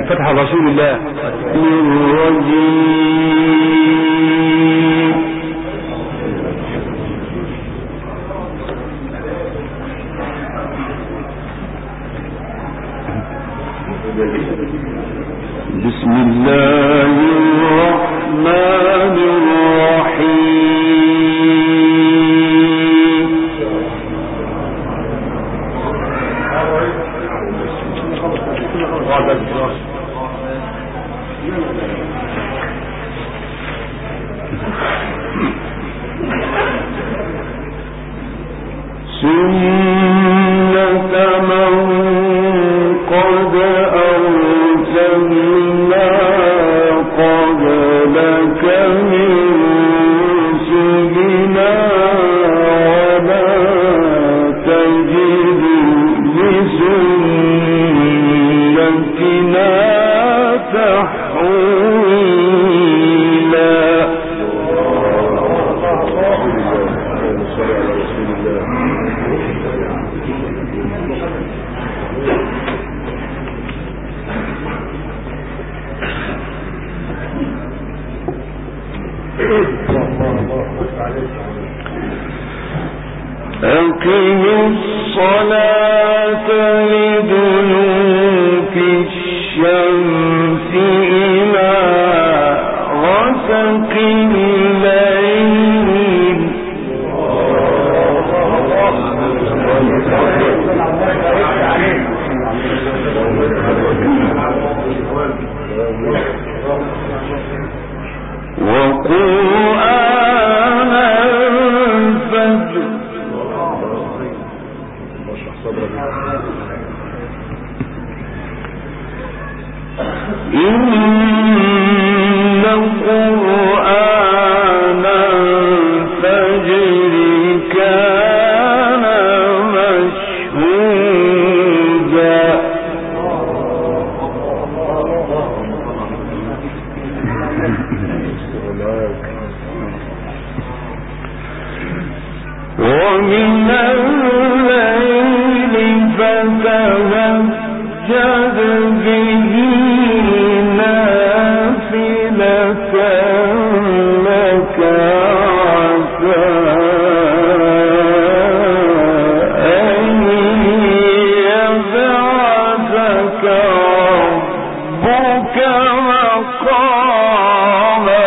فتح رسول الله بسم الله الرحمن الرحيم سنة من قد أرسلنا قبلك من رسلنا ولا تجد لسنتنا تحويلا. أقم الصلاة لدلوك الشمس إلى غسق الليل وقرآن الفجر إن قرآن الفجر كان مشهودا. ومن الليل فتهجد به نافلة لك عسى أن يبعثك ربك مقاما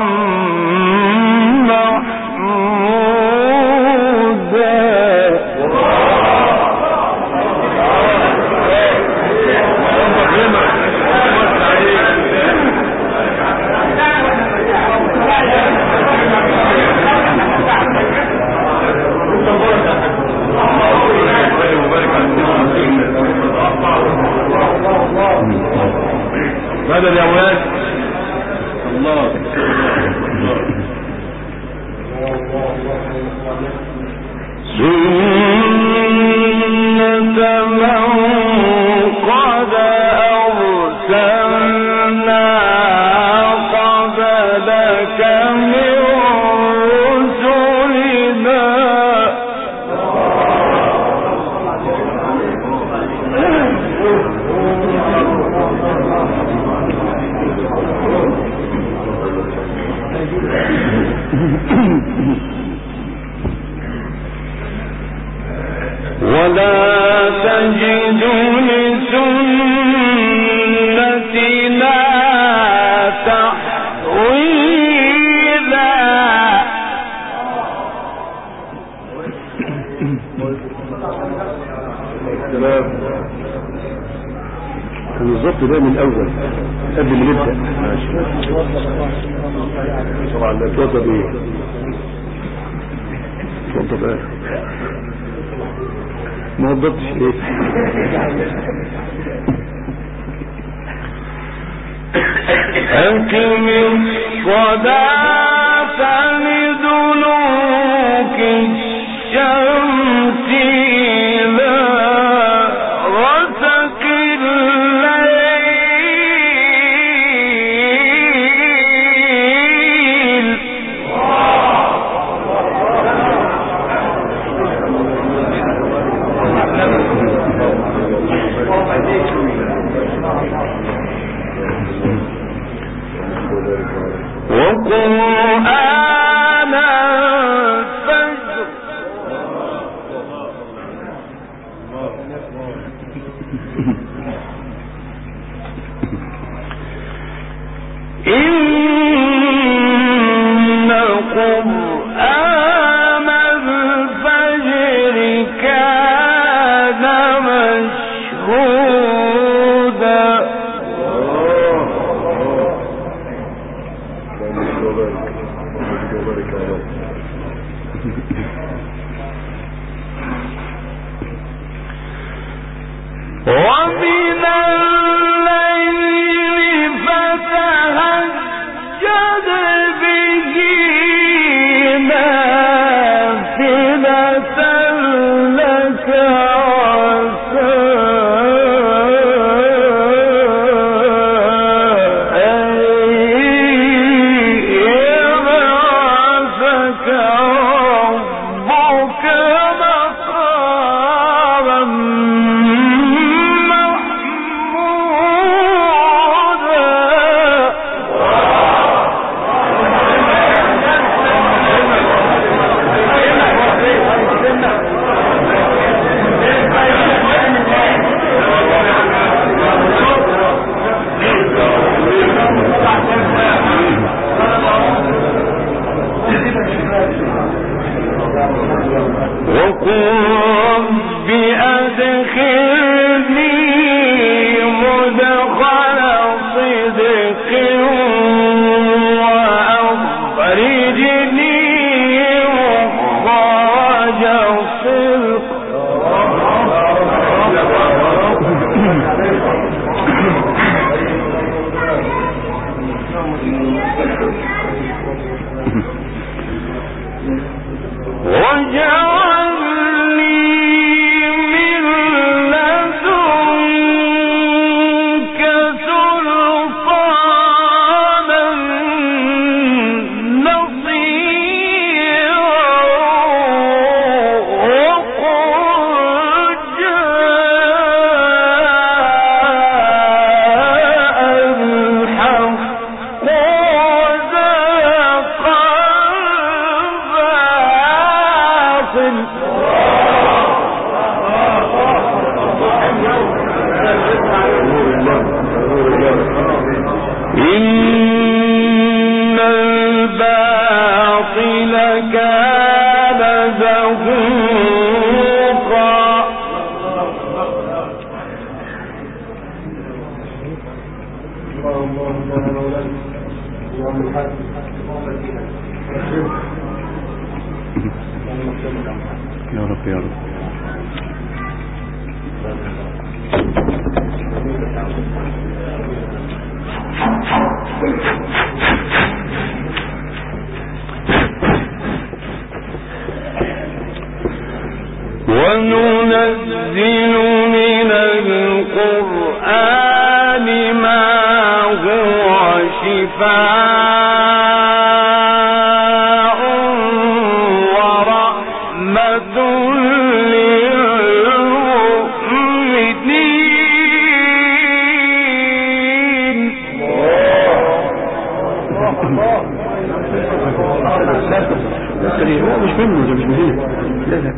ماذا يا ولاد الله سنة من قد أرسلنا قبلك من رسلنا ولا تجد لسنتنا تحويلا. بالظبط ده من الاول قبل ما نبدا. ماشي طبعا لا توصل ايه توصل ايه ما وضبطش ايه. أقم الصلاة لدلوك الشمس إلى غسق الليل يا رب يا رب. وننزل من القرآن ما هو شفاء ورحمة للمؤمنين. لا مش منه، ده مش مهم. لا لا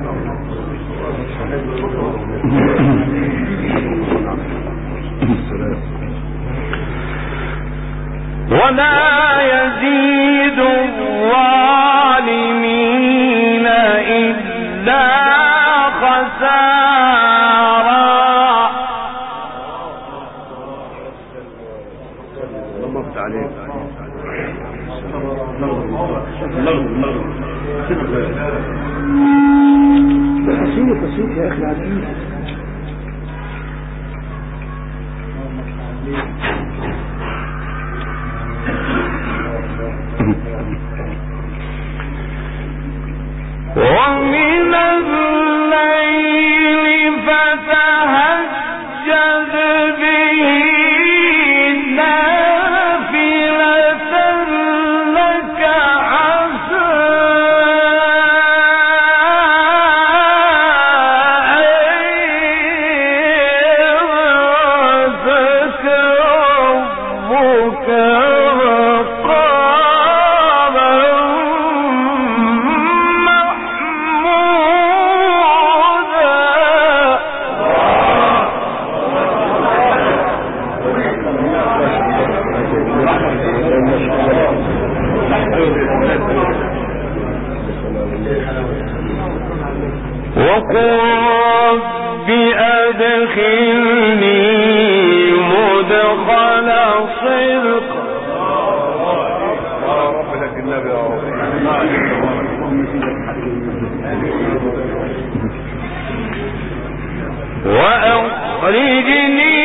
ولا يزيد الظالمين إلا خسارا. الله عليك. تصير يا أخي العزيز. ومن الليل فتهجد به نافلة لك عسى أن يبعثك دخل صدق. يا رب لك النبي يا رب. وأخرجني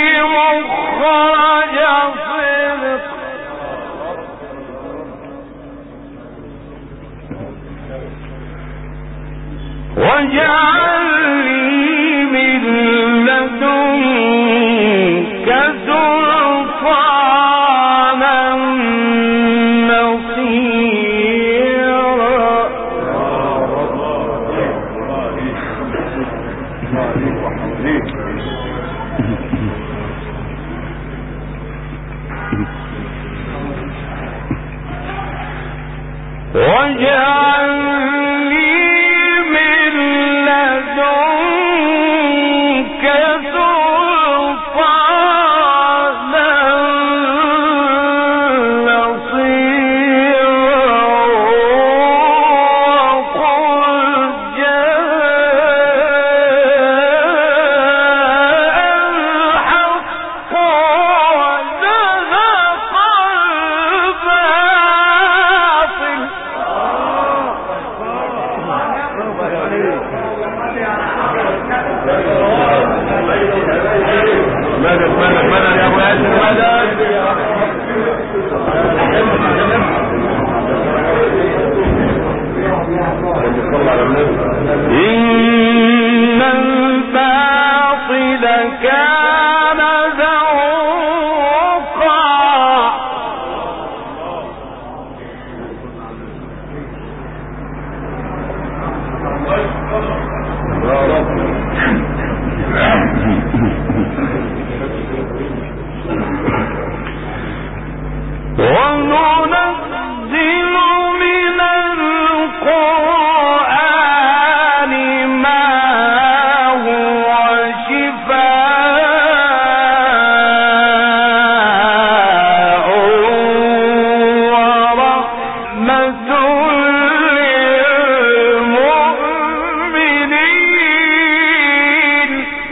مخرج صدق. واجعل لي من لدنك سلطانا نصيرا. واجعل لي من لدنك سلطانا نصيرا. وقل جاء الحق وزهق الباطل. مدد يا ابو هاشم، مدد. إن الباطل كان زهوقا. يا رب. وننزل من القرآن ما هو شفاء ورحمة للمؤمنين.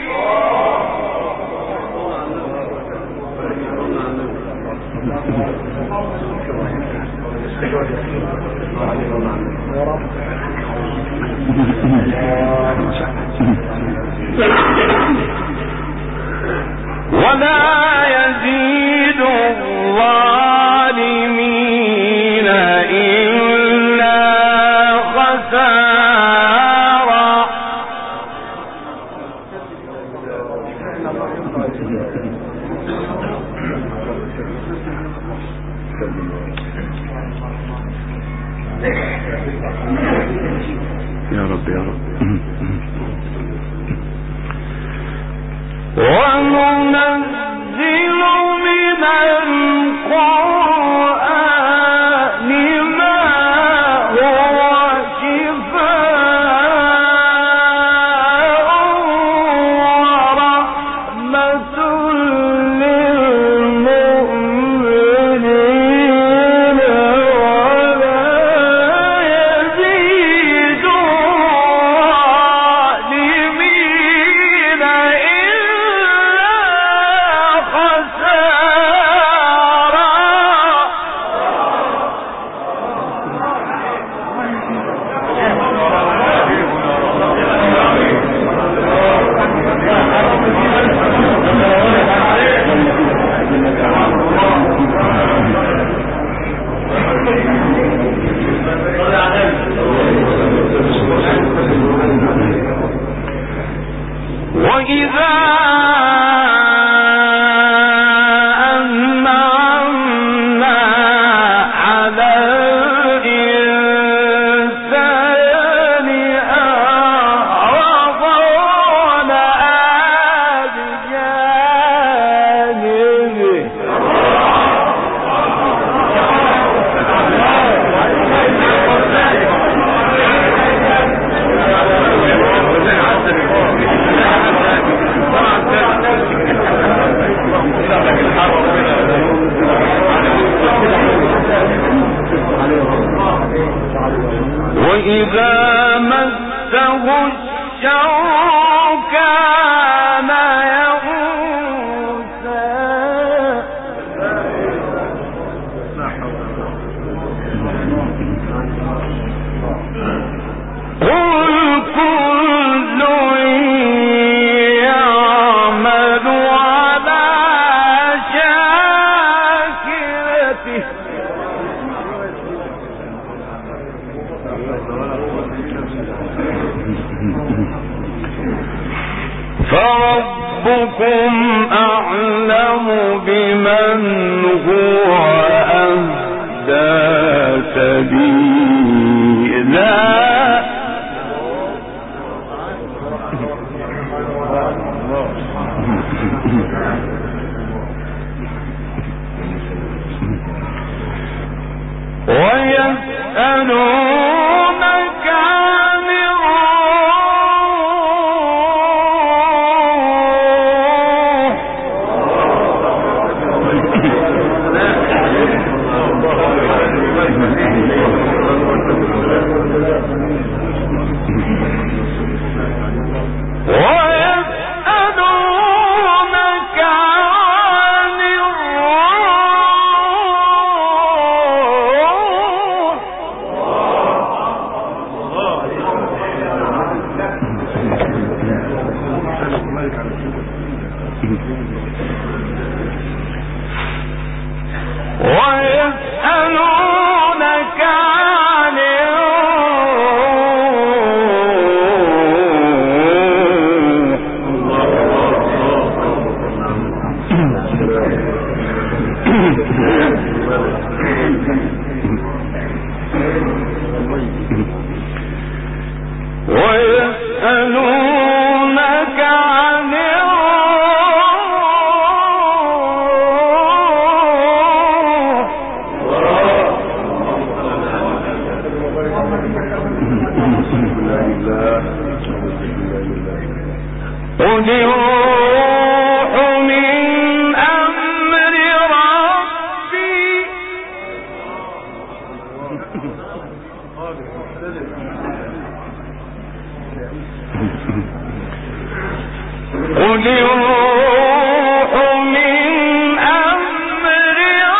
ولا يزيد الظالمين إلا خسارا. يا رب يا رب. وننزل من القرآن ما هو شفاء ورحمة للمؤمنين. ولا يزيد الظالمين إلا فربكم أعلم بمن هو أهدى سبيلا. ويسألونك عن قل الروح من أمر ربي قل الروح من أمر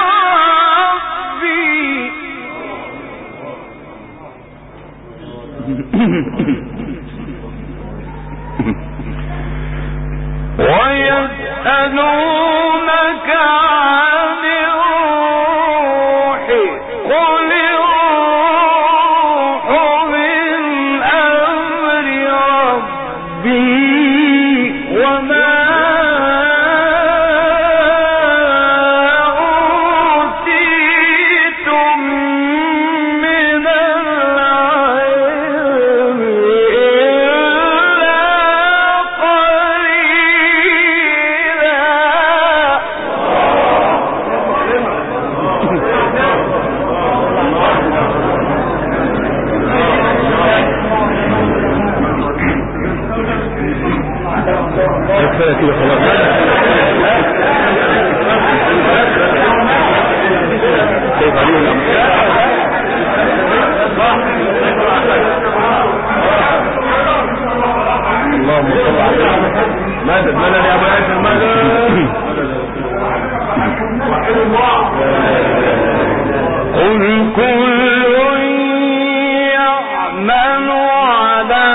ربي ويسألونك عن الروح قل الروح من أمر ربي وما أوتيتم من العلم كفاية كده خلاص. كيف عليه الأمر؟ اللهم صل على مدد مدد يا أبو عيسى مدد. قل كل يعمل على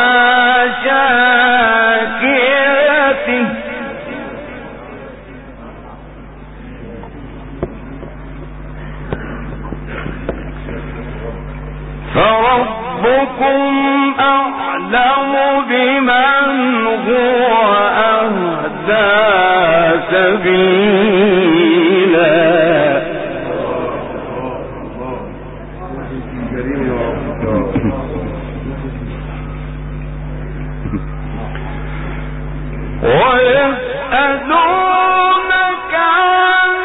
شاكلته فربكم أعلم بمن هو أهدى سبيلا. ويسألونك عن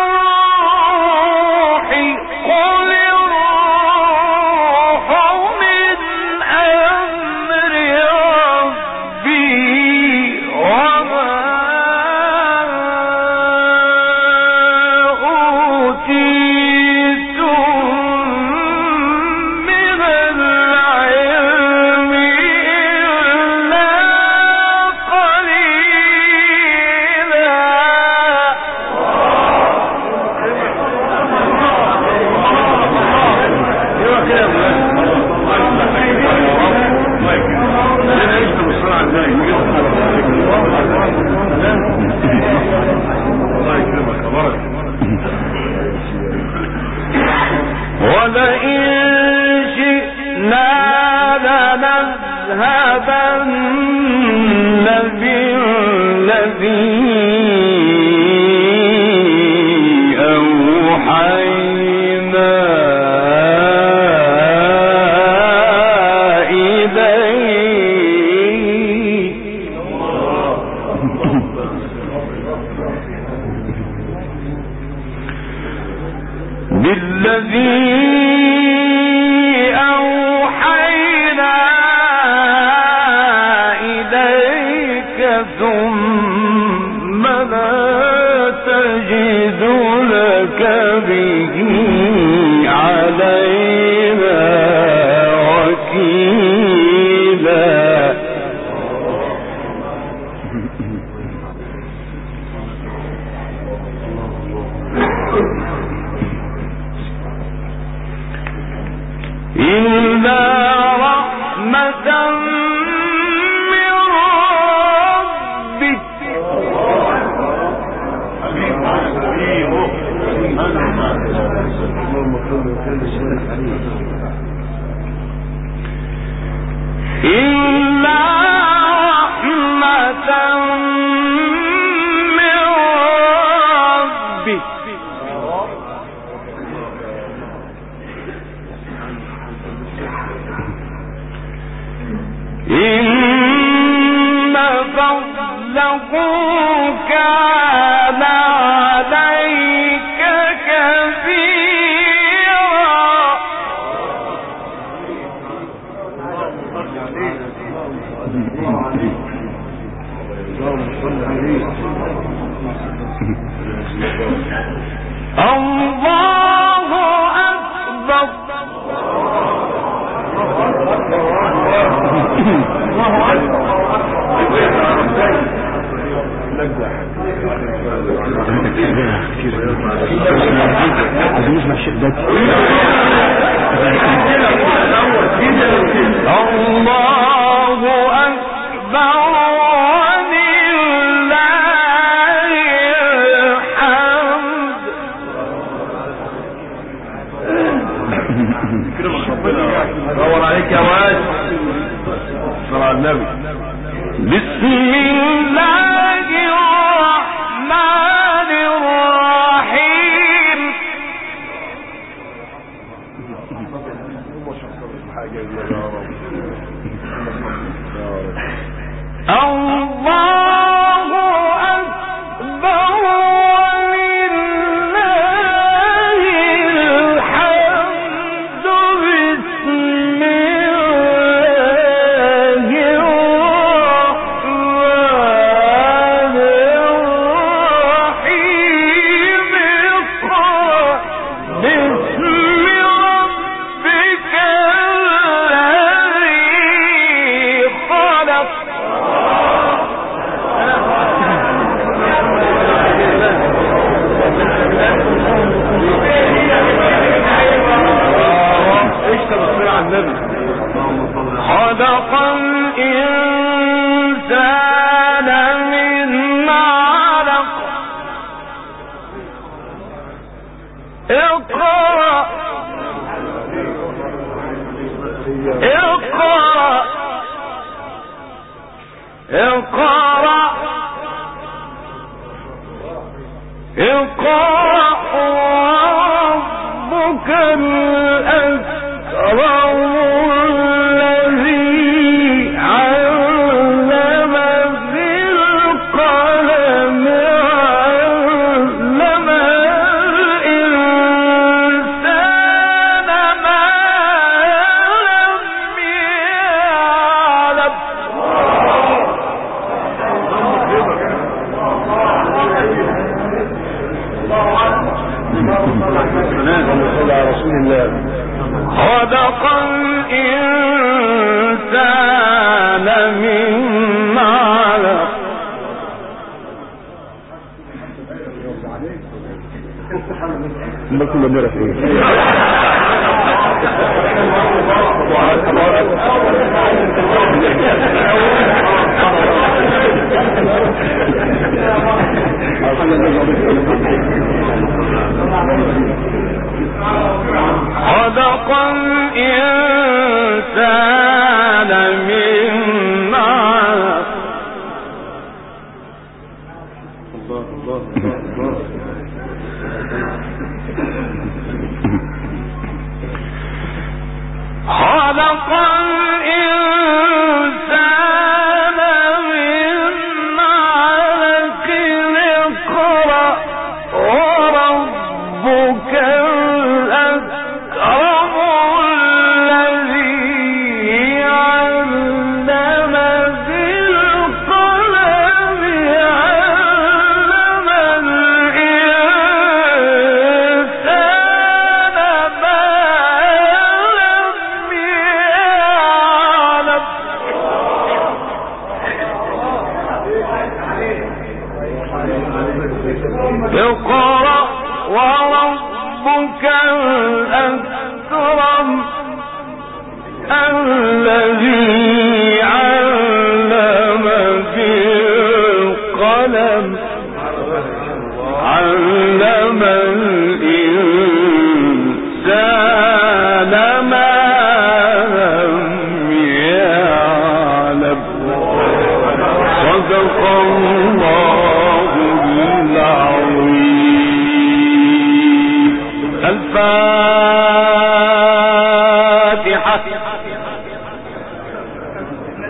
الروح قل الروح من أمر ربي وما أوتيتم من العلم إلا ولئن شئنا لنذهبن بالذي بالذي أوحينا إليك ثم لا تجد لك به علينا وكيلا. إلا رحمة من ربك إلا رحمة من ربك إن فضله كان عليك كبيرا. الله أكبر. الله أكبر ولله الحمد. دور عليك يا واد. صلى على النبي. بسم الله الرحمن الرحيم. الله أكبر ولله الحمد. بسم الله الرحمن الرحيم. بسم ربك الذي خلق. خلق الإنسان من علق. اقرأ اقرأ اقرأ اقرأ وربك الأكرم الذي علم بالقلم علم الإنسان ما لم يعلم. صلى على رسول الله. خلق الإنسان من علق. ما كنا نعرف ايه. خلق الإنسان من علق. خلق الإنسان من علق. اقرأ وربك ربك الأكرم الذي علم بالقلم علم الإنسان ما لم يعلم صدق الله العظيم. الفاتحة.